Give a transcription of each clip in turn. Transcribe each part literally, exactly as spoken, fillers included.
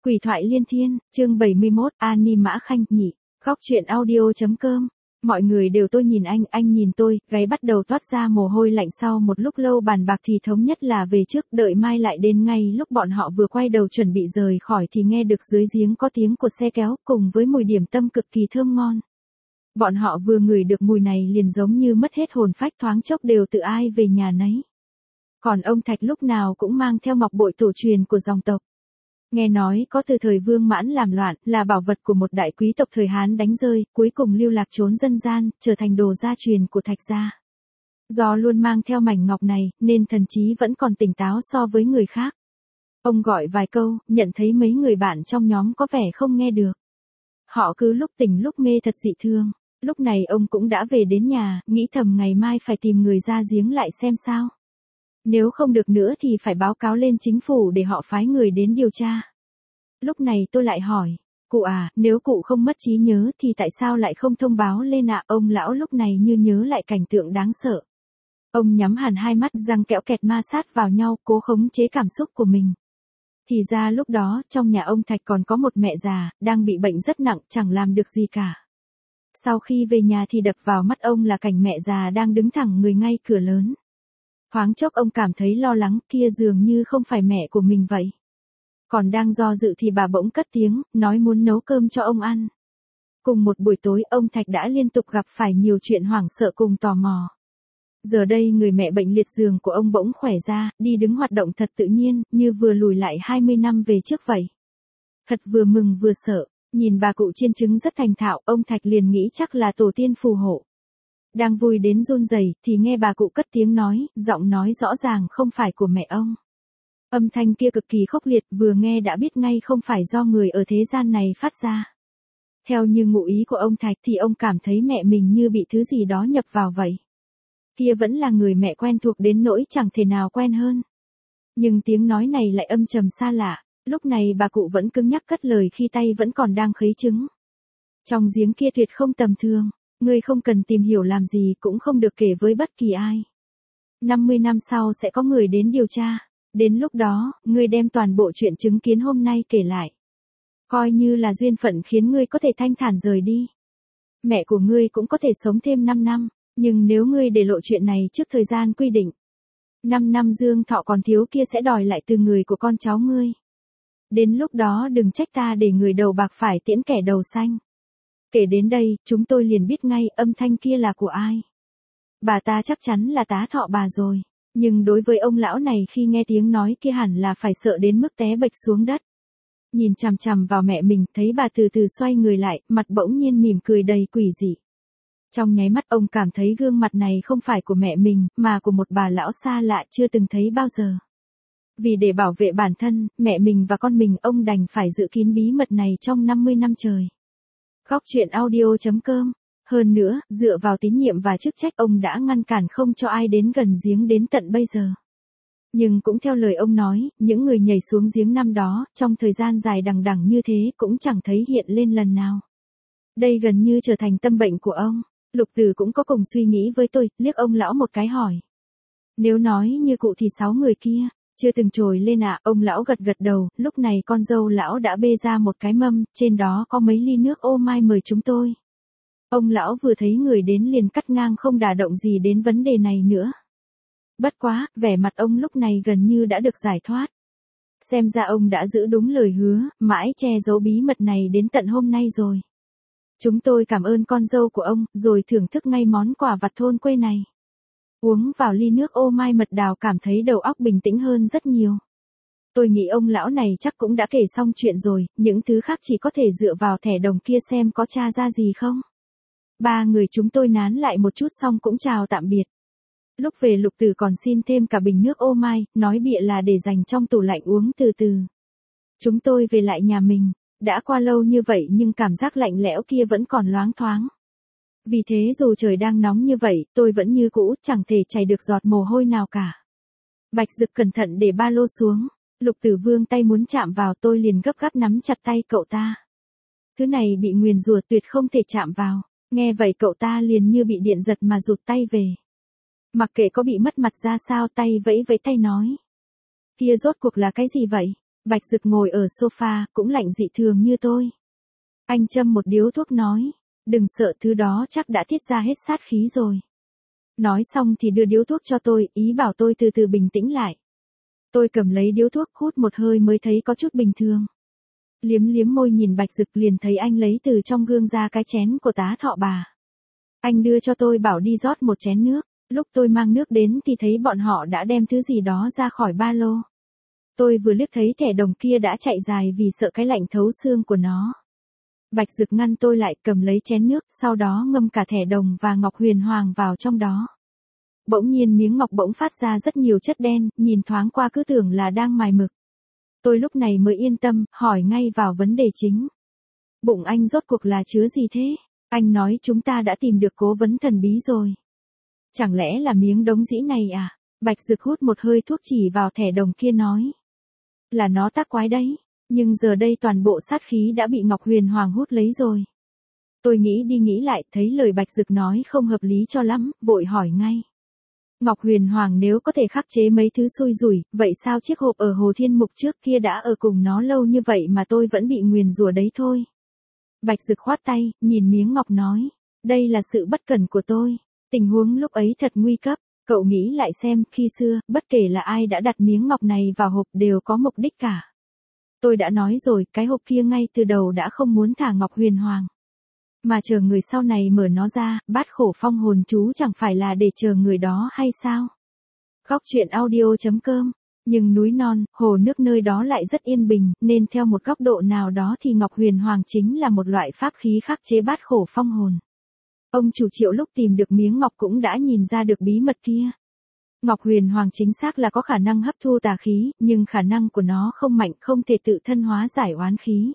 Quỷ thoại liên thiên, chương bảy mươi mốt, Ani Mã Khanh, nhị. Góc truyện audio.com. Mọi người đều tôi nhìn anh, anh nhìn tôi, gáy bắt đầu toát ra mồ hôi lạnh. Sau một lúc lâu bàn bạc thì thống nhất là về trước, đợi mai lại đến. Ngay lúc bọn họ vừa quay đầu chuẩn bị rời khỏi thì nghe được dưới giếng có tiếng của xe kéo, cùng với mùi điểm tâm cực kỳ thơm ngon. Bọn họ vừa ngửi được mùi này liền giống như mất hết hồn phách, thoáng chốc đều tự ai về nhà nấy. Còn ông Thạch lúc nào cũng mang theo ngọc bội tổ truyền của dòng tộc. Nghe nói có từ thời Vương Mãn làm loạn, là bảo vật của một đại quý tộc thời Hán đánh rơi, cuối cùng lưu lạc trốn dân gian, trở thành đồ gia truyền của Thạch gia. Do luôn mang theo mảnh ngọc này, nên thần trí vẫn còn tỉnh táo so với người khác. Ông gọi vài câu, nhận thấy mấy người bạn trong nhóm có vẻ không nghe được. Họ cứ lúc tỉnh lúc mê thật dị thương. Lúc này ông cũng đã về đến nhà, nghĩ thầm ngày mai phải tìm người ra giếng lại xem sao. Nếu không được nữa thì phải báo cáo lên chính phủ để họ phái người đến điều tra. Lúc này tôi lại hỏi, cụ à, nếu cụ không mất trí nhớ thì tại sao lại không thông báo lên ạ? Ông lão lúc này như nhớ lại cảnh tượng đáng sợ. Ông nhắm hẳn hai mắt, răng kẽo kẹt ma sát vào nhau, cố khống chế cảm xúc của mình. Thì ra lúc đó, trong nhà ông Thạch còn có một mẹ già, đang bị bệnh rất nặng, chẳng làm được gì cả. Sau khi về nhà thì đập vào mắt ông là cảnh mẹ già đang đứng thẳng người ngay cửa lớn. Thoáng chốc ông cảm thấy lo lắng, kia dường như không phải mẹ của mình vậy. Còn đang do dự thì bà bỗng cất tiếng, nói muốn nấu cơm cho ông ăn. Cùng một buổi tối ông Thạch đã liên tục gặp phải nhiều chuyện hoảng sợ cùng tò mò. Giờ đây người mẹ bệnh liệt giường của ông bỗng khỏe ra, đi đứng hoạt động thật tự nhiên, như vừa lùi lại hai mươi năm về trước vậy. Thật vừa mừng vừa sợ, nhìn bà cụ chiên trứng rất thành thạo, ông Thạch liền nghĩ chắc là tổ tiên phù hộ. Đang vui đến run rẩy thì nghe bà cụ cất tiếng nói, giọng nói rõ ràng không phải của mẹ ông. Âm thanh kia cực kỳ khốc liệt, vừa nghe đã biết ngay không phải do người ở thế gian này phát ra. Theo như ngụ ý của ông Thạch thì ông cảm thấy mẹ mình như bị thứ gì đó nhập vào vậy. Kia vẫn là người mẹ quen thuộc đến nỗi chẳng thể nào quen hơn. Nhưng tiếng nói này lại âm trầm xa lạ, lúc này bà cụ vẫn cứng nhắc cất lời khi tay vẫn còn đang khấy trứng. Trong giếng kia tuyệt không tầm thường. Ngươi không cần tìm hiểu làm gì, cũng không được kể với bất kỳ ai. năm mươi năm sau sẽ có người đến điều tra. Đến lúc đó, ngươi đem toàn bộ chuyện chứng kiến hôm nay kể lại. Coi như là duyên phận khiến ngươi có thể thanh thản rời đi. Mẹ của ngươi cũng có thể sống thêm năm năm, nhưng nếu ngươi để lộ chuyện này trước thời gian quy định, năm năm dương thọ còn thiếu kia sẽ đòi lại từ người của con cháu ngươi. Đến lúc đó đừng trách ta để người đầu bạc phải tiễn kẻ đầu xanh. Kể đến đây, chúng tôi liền biết ngay âm thanh kia là của ai. Bà ta chắc chắn là tá thọ bà rồi. Nhưng đối với ông lão này khi nghe tiếng nói kia hẳn là phải sợ đến mức té bệch xuống đất. Nhìn chằm chằm vào mẹ mình, thấy bà từ từ xoay người lại, mặt bỗng nhiên mỉm cười đầy quỷ dị. Trong nháy mắt ông cảm thấy gương mặt này không phải của mẹ mình, mà của một bà lão xa lạ chưa từng thấy bao giờ. Vì để bảo vệ bản thân, mẹ mình và con mình, ông đành phải giữ kín bí mật này trong năm mươi năm trời. Góc truyện audio.com. Hơn nữa, dựa vào tín nhiệm và chức trách ông đã ngăn cản không cho ai đến gần giếng đến tận bây giờ. Nhưng cũng theo lời ông nói, những người nhảy xuống giếng năm đó, trong thời gian dài đằng đẵng như thế cũng chẳng thấy hiện lên lần nào. Đây gần như trở thành tâm bệnh của ông. Lục Tử cũng có cùng suy nghĩ với tôi, liếc ông lão một cái hỏi. Nếu nói như cụ thì sáu người kia, chưa từng trồi lên ạ? À? Ông lão gật gật đầu, lúc này con dâu lão đã bê ra một cái mâm, trên đó có mấy ly nước ô mai mời chúng tôi. Ông lão vừa thấy người đến liền cắt ngang không đả động gì đến vấn đề này nữa. Bất quá, vẻ mặt ông lúc này gần như đã được giải thoát. Xem ra ông đã giữ đúng lời hứa, mãi che giấu bí mật này đến tận hôm nay rồi. Chúng tôi cảm ơn con dâu của ông, rồi thưởng thức ngay món quà vặt thôn quê này. Uống vào ly nước ô mai mật đào cảm thấy đầu óc bình tĩnh hơn rất nhiều. Tôi nghĩ ông lão này chắc cũng đã kể xong chuyện rồi, những thứ khác chỉ có thể dựa vào thẻ đồng kia xem có tra ra gì không. Ba người chúng tôi nán lại một chút xong cũng chào tạm biệt. Lúc về Lục Tử còn xin thêm cả bình nước ô mai, nói bịa là để dành trong tủ lạnh uống từ từ. Chúng tôi về lại nhà mình, đã qua lâu như vậy nhưng cảm giác lạnh lẽo kia vẫn còn loáng thoáng. Vì thế dù trời đang nóng như vậy, tôi vẫn như cũ, chẳng thể chảy được giọt mồ hôi nào cả. Bạch Dực cẩn thận để ba lô xuống, Lục Tử vươn tay muốn chạm vào, tôi liền gấp gáp nắm chặt tay cậu ta. Thứ này bị nguyền rủa, tuyệt không thể chạm vào. Nghe vậy cậu ta liền như bị điện giật mà rụt tay về. Mặc kệ có bị mất mặt ra sao, tay vẫy vẫy tay nói. Kia rốt cuộc là cái gì vậy? Bạch Dực ngồi ở sofa, cũng lạnh dị thường như tôi. Anh châm một điếu thuốc nói, đừng sợ, thứ đó chắc đã tiết ra hết sát khí rồi. Nói xong thì đưa điếu thuốc cho tôi, ý bảo tôi từ từ bình tĩnh lại. Tôi cầm lấy điếu thuốc, hút một hơi mới thấy có chút bình thường. Liếm liếm môi nhìn Bạch Dực, liền thấy anh lấy từ trong gương ra cái chén của tá thọ bà. Anh đưa cho tôi bảo đi rót một chén nước. Lúc tôi mang nước đến thì thấy bọn họ đã đem thứ gì đó ra khỏi ba lô. Tôi vừa liếc thấy thẻ đồng kia đã chạy dài vì sợ cái lạnh thấu xương của nó. Bạch Dực ngăn tôi lại, cầm lấy chén nước, sau đó ngâm cả thẻ đồng và ngọc huyền hoàng vào trong đó. Bỗng nhiên miếng ngọc bỗng phát ra rất nhiều chất đen, nhìn thoáng qua cứ tưởng là đang mài mực. Tôi lúc này mới yên tâm, hỏi ngay vào vấn đề chính. Bụng anh rốt cuộc là chứa gì thế? Anh nói chúng ta đã tìm được cố vấn thần bí rồi. Chẳng lẽ là miếng đống dĩ này à? Bạch Dực hút một hơi thuốc chỉ vào thẻ đồng kia nói. Là nó tác quái đấy, nhưng giờ đây toàn bộ sát khí đã bị Ngọc Huyền Hoàng hút lấy rồi. Tôi nghĩ đi nghĩ lại, thấy lời Bạch Dực nói không hợp lý cho lắm, vội hỏi ngay. Ngọc Huyền Hoàng nếu có thể khắc chế mấy thứ xui rủi, vậy sao chiếc hộp ở Hồ Thiên Mục trước kia đã ở cùng nó lâu như vậy mà tôi vẫn bị nguyền rủa đấy thôi. Bạch Dực khoát tay, nhìn miếng ngọc nói. Đây là sự bất cẩn của tôi. Tình huống lúc ấy thật nguy cấp. Cậu nghĩ lại xem, khi xưa, bất kể là ai đã đặt miếng ngọc này vào hộp đều có mục đích cả. Tôi đã nói rồi, cái hộp kia ngay từ đầu đã không muốn thả Ngọc Huyền Hoàng. Mà chờ người sau này mở nó ra, bát khổ phong hồn chú chẳng phải là để chờ người đó hay sao? Góc truyện audio chấm com. Nhưng núi non, hồ nước nơi đó lại rất yên bình, nên theo một góc độ nào đó thì Ngọc Huyền Hoàng chính là một loại pháp khí khắc chế bát khổ phong hồn. Ông chủ Triệu lúc tìm được miếng ngọc cũng đã nhìn ra được bí mật kia. Ngọc Huyền Hoàng chính xác là có khả năng hấp thu tà khí, nhưng khả năng của nó không mạnh, không thể tự thân hóa giải oán khí.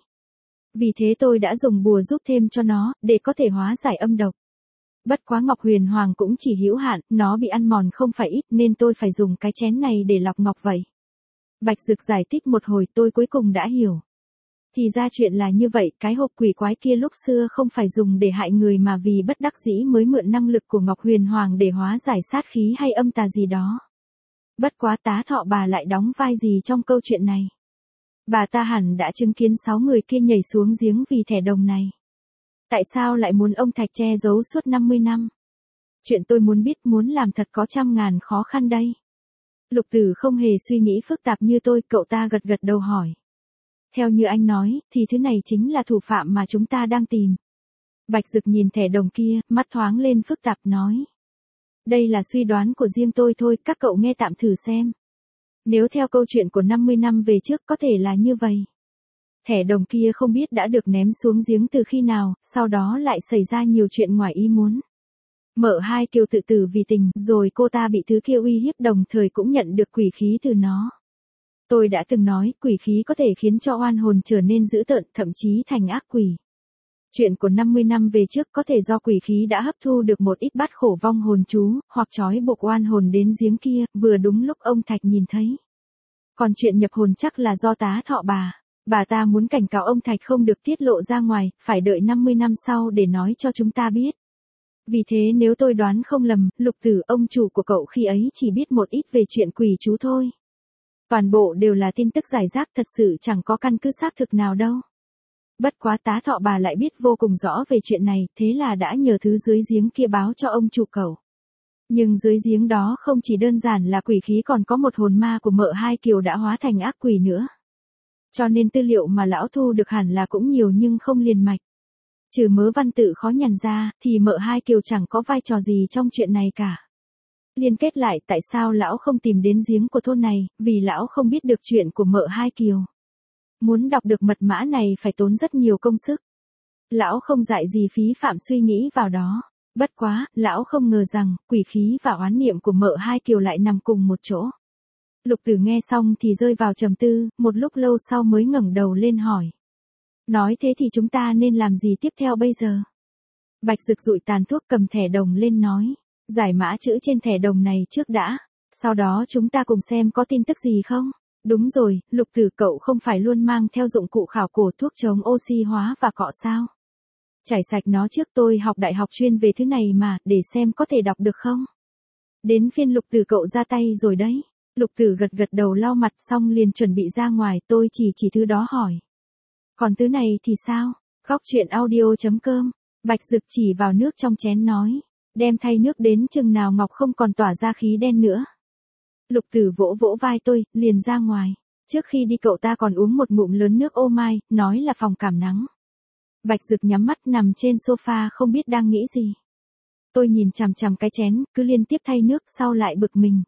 Vì thế tôi đã dùng bùa giúp thêm cho nó, để có thể hóa giải âm độc. Bất quá Ngọc Huyền Hoàng cũng chỉ hữu hạn, nó bị ăn mòn không phải ít nên tôi phải dùng cái chén này để lọc ngọc vậy. Bạch Dực giải thích một hồi tôi cuối cùng đã hiểu. Thì ra chuyện là như vậy, cái hộp quỷ quái kia lúc xưa không phải dùng để hại người mà vì bất đắc dĩ mới mượn năng lực của Ngọc Huyền Hoàng để hóa giải sát khí hay âm tà gì đó. Bất quá tá thọ bà lại đóng vai gì trong câu chuyện này? Bà ta hẳn đã chứng kiến sáu người kia nhảy xuống giếng vì thẻ đồng này. Tại sao lại muốn ông Thạch che giấu suốt năm mươi năm? Chuyện tôi muốn biết, muốn làm thật có trăm ngàn khó khăn đây. Lục Tử không hề suy nghĩ phức tạp như tôi, cậu ta gật gật đầu hỏi. Theo như anh nói, thì thứ này chính là thủ phạm mà chúng ta đang tìm. Bạch Dực nhìn thẻ đồng kia, mắt thoáng lên phức tạp nói. Đây là suy đoán của riêng tôi thôi, các cậu nghe tạm thử xem. Nếu theo câu chuyện của năm mươi năm về trước có thể là như vậy. Thẻ đồng kia không biết đã được ném xuống giếng từ khi nào, sau đó lại xảy ra nhiều chuyện ngoài ý muốn. Mợ Hai Kiều tự tử vì tình, rồi cô ta bị thứ kia uy hiếp đồng thời cũng nhận được quỷ khí từ nó. Tôi đã từng nói, quỷ khí có thể khiến cho oan hồn trở nên dữ tợn, thậm chí thành ác quỷ. Chuyện của năm mươi năm về trước có thể do quỷ khí đã hấp thu được một ít bát khổ vong hồn chú, hoặc trói buộc oan hồn đến giếng kia, vừa đúng lúc ông Thạch nhìn thấy. Còn chuyện nhập hồn chắc là do tá thọ bà. Bà ta muốn cảnh cáo ông Thạch không được tiết lộ ra ngoài, phải đợi năm mươi năm sau để nói cho chúng ta biết. Vì thế nếu tôi đoán không lầm, Lục Tử, ông chủ của cậu khi ấy chỉ biết một ít về chuyện quỷ chú thôi. Toàn bộ đều là tin tức giải rác, thật sự chẳng có căn cứ xác thực nào đâu. Bất quá tá thọ bà lại biết vô cùng rõ về chuyện này, thế là đã nhờ thứ dưới giếng kia báo cho ông chủ cậu. Nhưng dưới giếng đó không chỉ đơn giản là quỷ khí, còn có một hồn ma của Mợ Hai Kiều đã hóa thành ác quỷ nữa. Cho nên tư liệu mà lão thu được hẳn là cũng nhiều nhưng không liền mạch. Trừ Mớ Văn Tự khó nhằn ra, thì Mợ Hai Kiều chẳng có vai trò gì trong chuyện này cả. Liên kết lại, tại sao lão không tìm đến giếng của thôn này, vì lão không biết được chuyện của Mợ Hai Kiều. Muốn đọc được mật mã này phải tốn rất nhiều công sức. Lão không dại gì phí phạm suy nghĩ vào đó. Bất quá, lão không ngờ rằng, quỷ khí và oán niệm của Mợ Hai Kiều lại nằm cùng một chỗ. Lục Tử nghe xong thì rơi vào trầm tư, một lúc lâu sau mới ngẩng đầu lên hỏi. Nói thế thì chúng ta nên làm gì tiếp theo bây giờ? Bạch Dực dụi tàn thuốc, cầm thẻ đồng lên nói. Giải mã chữ trên thẻ đồng này trước đã. Sau đó chúng ta cùng xem có tin tức gì không? Đúng rồi, Lục Tử, cậu không phải luôn mang theo dụng cụ khảo cổ thuốc chống oxy hóa và cọ sao? Chảy sạch nó trước, tôi học đại học chuyên về thứ này mà, để xem có thể đọc được không? Đến phiên Lục Tử cậu ra tay rồi đấy. Lục Tử gật gật đầu lau mặt xong liền chuẩn bị ra ngoài, tôi chỉ chỉ thứ đó hỏi. Còn thứ này thì sao? Góc chuyện audio.com, Bạch Dực chỉ vào nước trong chén nói. Đem thay nước đến chừng nào ngọc không còn tỏa ra khí đen nữa. Lục Tử vỗ vỗ vai tôi, liền ra ngoài. Trước khi đi cậu ta còn uống một ngụm lớn nước ô mai, nói là phòng cảm nắng. Bạch Dực nhắm mắt nằm trên sofa không biết đang nghĩ gì. Tôi nhìn chằm chằm cái chén, cứ liên tiếp thay nước sau lại bực mình.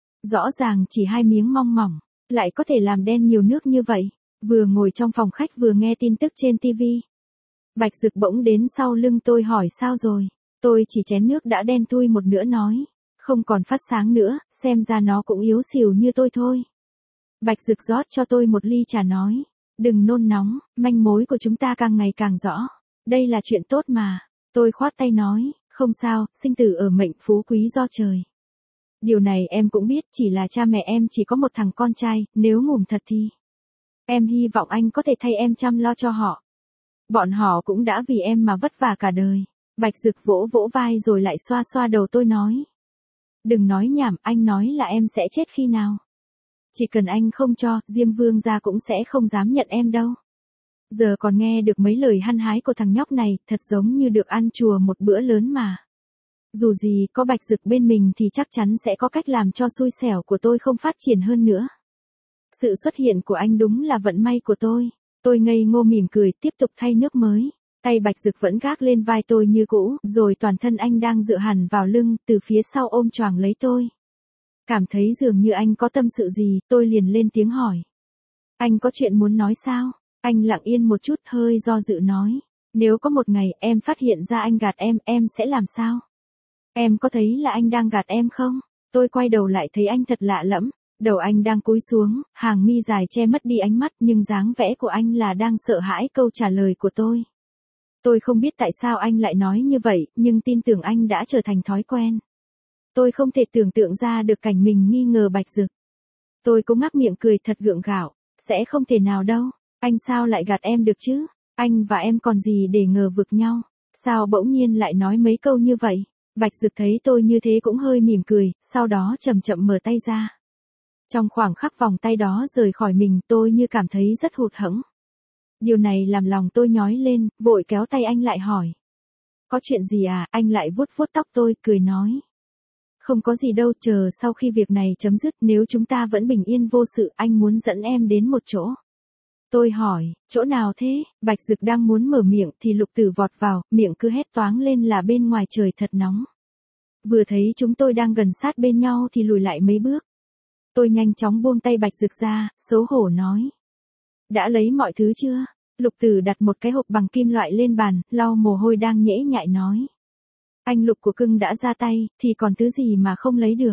Rõ ràng chỉ hai miếng mong mỏng, lại có thể làm đen nhiều nước như vậy. Vừa ngồi trong phòng khách vừa nghe tin tức trên tivi. Bạch Dực bỗng đến sau lưng tôi hỏi sao rồi. Tôi chỉ chén nước đã đen thui một nửa nói. Không còn phát sáng nữa, xem ra nó cũng yếu xìu như tôi thôi. Bạch Dực rót cho tôi một ly trà nói. Đừng nôn nóng, manh mối của chúng ta càng ngày càng rõ. Đây là chuyện tốt mà. Tôi khoát tay nói, không sao, sinh tử ở mệnh phú quý do trời. Điều này em cũng biết, chỉ là cha mẹ em chỉ có một thằng con trai, nếu ngủm thật thì. Em hy vọng anh có thể thay em chăm lo cho họ. Bọn họ cũng đã vì em mà vất vả cả đời. Bạch Dực vỗ vỗ vai rồi lại xoa xoa đầu tôi nói. Đừng nói nhảm, anh nói là em sẽ chết khi nào. Chỉ cần anh không cho, Diêm Vương gia cũng sẽ không dám nhận em đâu. Giờ còn nghe được mấy lời hăn hái của thằng nhóc này, thật giống như được ăn chùa một bữa lớn mà. Dù gì, có Bạch Dực bên mình thì chắc chắn sẽ có cách làm cho xui xẻo của tôi không phát triển hơn nữa. Sự xuất hiện của anh đúng là vận may của tôi. Tôi ngây ngô mỉm cười, tiếp tục thay nước mới. Tay Bạch Dực vẫn gác lên vai tôi như cũ, rồi toàn thân anh đang dựa hẳn vào lưng, từ phía sau ôm choàng lấy tôi. Cảm thấy dường như anh có tâm sự gì, tôi liền lên tiếng hỏi. Anh có chuyện muốn nói sao? Anh lặng yên một chút hơi do dự nói. Nếu có một ngày em phát hiện ra anh gạt em, em sẽ làm sao? Em có thấy là anh đang gạt em không? Tôi quay đầu lại thấy anh thật lạ lẫm. Đầu anh đang cúi xuống, hàng mi dài che mất đi ánh mắt nhưng dáng vẻ của anh là đang sợ hãi câu trả lời của tôi. Tôi không biết tại sao anh lại nói như vậy, nhưng tin tưởng anh đã trở thành thói quen. Tôi không thể tưởng tượng ra được cảnh mình nghi ngờ Bạch Dực. Tôi cũng ngắc miệng cười thật gượng gạo, sẽ không thể nào đâu, anh sao lại gạt em được chứ, anh và em còn gì để ngờ vực nhau, sao bỗng nhiên lại nói mấy câu như vậy. Bạch Dực thấy tôi như thế cũng hơi mỉm cười, sau đó chậm chậm mở tay ra. Trong khoảng khắc vòng tay đó rời khỏi mình tôi như cảm thấy rất hụt hẫng. Điều này làm lòng tôi nhói lên, vội kéo tay anh lại hỏi. Có chuyện gì à, anh lại vuốt vuốt tóc tôi, cười nói. Không có gì đâu, chờ sau khi việc này chấm dứt nếu chúng ta vẫn bình yên vô sự anh muốn dẫn em đến một chỗ. Tôi hỏi, chỗ nào thế? Bạch Dực đang muốn mở miệng thì Lục Tử vọt vào, miệng cứ hét toáng lên là bên ngoài trời thật nóng. Vừa thấy chúng tôi đang gần sát bên nhau thì lùi lại mấy bước. Tôi nhanh chóng buông tay Bạch Dực ra, xấu hổ nói. Đã lấy mọi thứ chưa? Lục Tử đặt một cái hộp bằng kim loại lên bàn, lau mồ hôi đang nhễ nhại nói. Anh Lục của cưng đã ra tay, thì còn thứ gì mà không lấy được.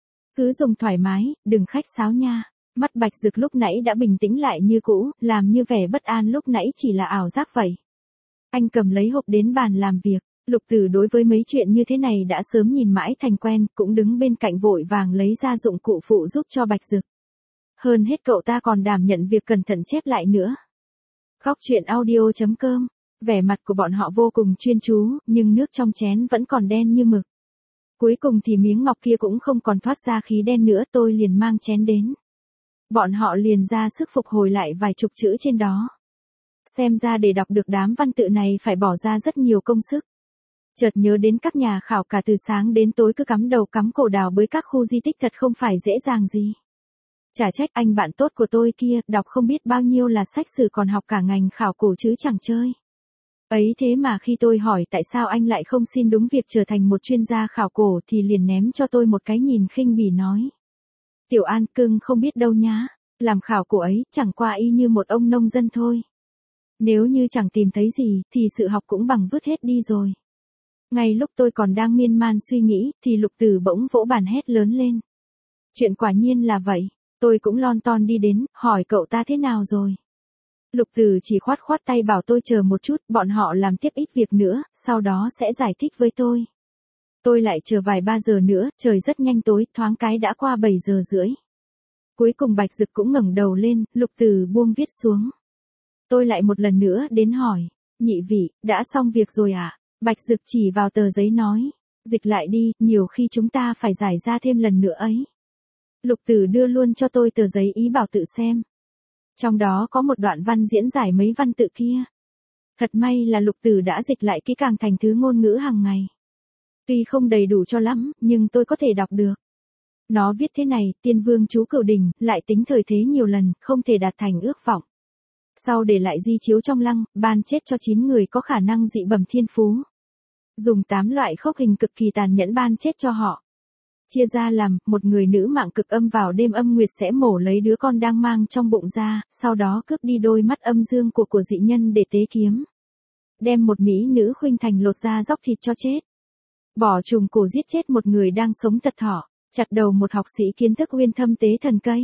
Cứ dùng thoải mái, đừng khách sáo nha. Mắt Bạch Dực lúc nãy đã bình tĩnh lại như cũ, làm như vẻ bất an lúc nãy chỉ là ảo giác vậy. Anh cầm lấy hộp đến bàn làm việc. Lục Tử đối với mấy chuyện như thế này đã sớm nhìn mãi thành quen, cũng đứng bên cạnh vội vàng lấy ra dụng cụ phụ giúp cho Bạch Dực. Hơn hết cậu ta còn đảm nhận việc cẩn thận chép lại nữa. Góc chuyện audio.com, vẻ mặt của bọn họ vô cùng chuyên chú, nhưng nước trong chén vẫn còn đen như mực. Cuối cùng thì miếng ngọc kia cũng không còn thoát ra khí đen nữa, tôi liền mang chén đến. Bọn họ liền ra sức phục hồi lại vài chục chữ trên đó. Xem ra để đọc được đám văn tự này phải bỏ ra rất nhiều công sức. Chợt nhớ đến các nhà khảo cả từ sáng đến tối cứ cắm đầu cắm cổ đào bới các khu di tích thật không phải dễ dàng gì. Chả trách anh bạn tốt của tôi kia, đọc không biết bao nhiêu là sách sử còn học cả ngành khảo cổ chứ chẳng chơi. Ấy thế mà khi tôi hỏi tại sao anh lại không xin đúng việc trở thành một chuyên gia khảo cổ thì liền ném cho tôi một cái nhìn khinh bỉ nói. Tiểu An cưng không biết đâu nhá, làm khảo cổ ấy chẳng qua y như một ông nông dân thôi. Nếu như chẳng tìm thấy gì thì sự học cũng bằng vứt hết đi rồi. Ngay lúc tôi còn đang miên man suy nghĩ thì Lục Tử bỗng vỗ bàn hét lớn lên. Chuyện quả nhiên là vậy, tôi cũng lon ton đi đến, hỏi cậu ta thế nào rồi. Lục Tử chỉ khoát khoát tay bảo tôi chờ một chút, bọn họ làm tiếp ít việc nữa, sau đó sẽ giải thích với tôi. Tôi lại chờ vài ba giờ nữa, trời rất nhanh tối, thoáng cái đã qua bảy giờ rưỡi. Cuối cùng Bạch Dực cũng ngẩng đầu lên, Lục Tử buông viết xuống. Tôi lại một lần nữa đến hỏi, nhị vị, đã xong việc rồi à? Bạch Dực chỉ vào tờ giấy nói, dịch lại đi, nhiều khi chúng ta phải giải ra thêm lần nữa ấy. Lục Tử đưa luôn cho tôi tờ giấy ý bảo tự xem. Trong đó có một đoạn văn diễn giải mấy văn tự kia. Thật may là Lục Tử đã dịch lại kỹ càng thành thứ ngôn ngữ hàng ngày. Tuy không đầy đủ cho lắm, nhưng tôi có thể đọc được. Nó viết thế này, Tiên Vương chú Cửu Đình, lại tính thời thế nhiều lần, không thể đạt thành ước vọng. Sau để lại di chiếu trong lăng, ban chết cho chín người có khả năng dị bẩm thiên phú. Dùng tám loại khốc hình cực kỳ tàn nhẫn ban chết cho họ. Chia ra làm, một người nữ mạng cực âm vào đêm âm nguyệt sẽ mổ lấy đứa con đang mang trong bụng ra, sau đó cướp đi đôi mắt âm dương của của dị nhân để tế kiếm. Đem một mỹ nữ khuynh thành lột da róc thịt cho chết. Bỏ trùm cổ giết chết một người đang sống thật thọ, chặt đầu một học sĩ kiến thức uyên thâm tế thần cây.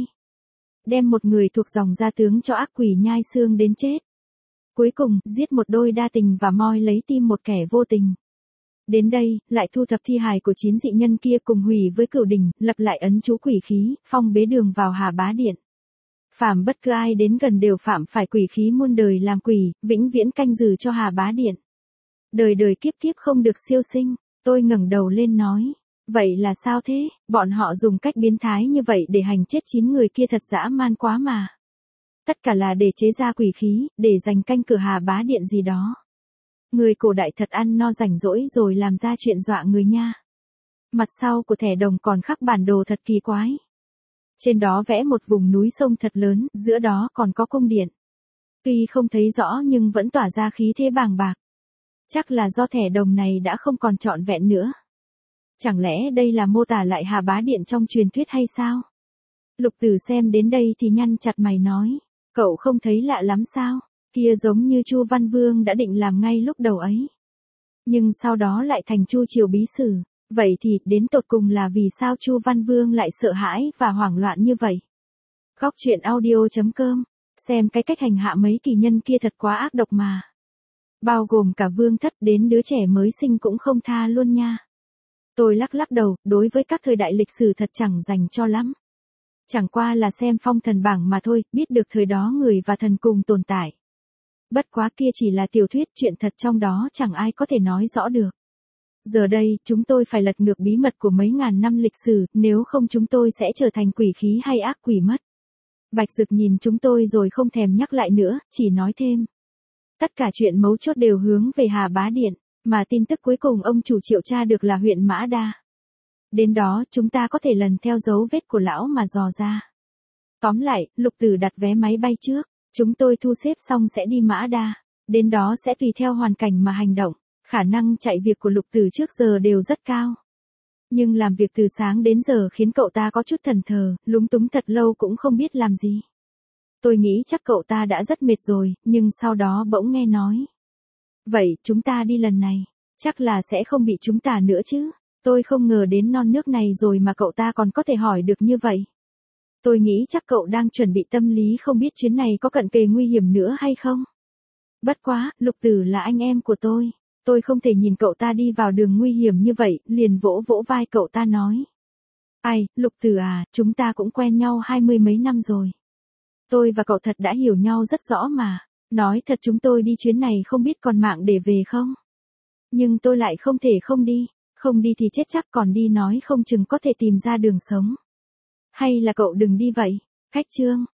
Đem một người thuộc dòng gia tướng cho ác quỷ nhai xương đến chết. Cuối cùng, giết một đôi đa tình và moi lấy tim một kẻ vô tình. Đến đây, lại thu thập thi hài của chín dị nhân kia cùng hủy với Cửu Đình, lập lại ấn chú quỷ khí, phong bế đường vào Hà Bá Điện. Phạm bất cứ ai đến gần đều phạm phải quỷ khí muôn đời làm quỷ, vĩnh viễn canh giữ cho Hà Bá Điện. Đời đời kiếp kiếp không được siêu sinh, tôi ngẩng đầu lên nói. Vậy là sao thế, bọn họ dùng cách biến thái như vậy để hành chết chín người kia thật dã man quá mà. Tất cả là để chế ra quỷ khí, để giành canh cửa Hà Bá Điện gì đó. Người cổ đại thật ăn no rảnh rỗi rồi làm ra chuyện dọa người nha. Mặt sau của thẻ đồng còn khắc bản đồ thật kỳ quái. Trên đó vẽ một vùng núi sông thật lớn, giữa đó còn có cung điện. Tuy không thấy rõ nhưng vẫn tỏa ra khí thế bàng bạc. Chắc là do thẻ đồng này đã không còn trọn vẹn nữa. Chẳng lẽ đây là mô tả lại Hà Bá Điện trong truyền thuyết hay sao? Lục Tử xem đến đây thì nhăn chặt mày nói. Cậu không thấy lạ lắm sao? Kia giống như Chu Văn Vương đã định làm ngay lúc đầu ấy. Nhưng sau đó lại thành Chu Triều Bí Sử. Vậy thì, đến tột cùng là vì sao Chu Văn Vương lại sợ hãi và hoảng loạn như vậy? Góc truyện audio chấm com. Xem cái cách hành hạ mấy kỳ nhân kia thật quá ác độc mà. Bao gồm cả Vương Thất đến đứa trẻ mới sinh cũng không tha luôn nha. Tôi lắc lắc đầu, đối với các thời đại lịch sử thật chẳng dành cho lắm. Chẳng qua là xem phong thần bảng mà thôi, biết được thời đó người và thần cùng tồn tại. Bất quá kia chỉ là tiểu thuyết, chuyện thật trong đó chẳng ai có thể nói rõ được. Giờ đây, chúng tôi phải lật ngược bí mật của mấy ngàn năm lịch sử, nếu không chúng tôi sẽ trở thành quỷ khí hay ác quỷ mất. Bạch Dực nhìn chúng tôi rồi không thèm nhắc lại nữa, chỉ nói thêm. Tất cả chuyện mấu chốt đều hướng về Hà Bá Điện, mà tin tức cuối cùng ông chủ Triệu tra được là huyện Mã Đa. Đến đó, chúng ta có thể lần theo dấu vết của lão mà dò ra. Tóm lại, Lục Tử đặt vé máy bay trước, chúng tôi thu xếp xong sẽ đi Mã Đa. Đến đó sẽ tùy theo hoàn cảnh mà hành động, khả năng chạy việc của Lục Tử trước giờ đều rất cao. Nhưng làm việc từ sáng đến giờ khiến cậu ta có chút thần thờ, lúng túng thật lâu cũng không biết làm gì. Tôi nghĩ chắc cậu ta đã rất mệt rồi, nhưng sau đó bỗng nghe nói. Vậy, chúng ta đi lần này, chắc là sẽ không bị chúng ta nữa chứ. Tôi không ngờ đến non nước này rồi mà cậu ta còn có thể hỏi được như vậy. Tôi nghĩ chắc cậu đang chuẩn bị tâm lý không biết chuyến này có cận kề nguy hiểm nữa hay không. Bất quá, Lục Tử là anh em của tôi. Tôi không thể nhìn cậu ta đi vào đường nguy hiểm như vậy, liền vỗ vỗ vai cậu ta nói. Ai, Lục Tử à, chúng ta cũng quen nhau hai mươi mấy năm rồi. Tôi và cậu thật đã hiểu nhau rất rõ mà. Nói thật chúng tôi đi chuyến này không biết còn mạng để về không. Nhưng tôi lại không thể không đi. Không đi thì chết chắc, còn đi nói không chừng có thể tìm ra đường sống. Hay là cậu đừng đi vậy. Khách Trương,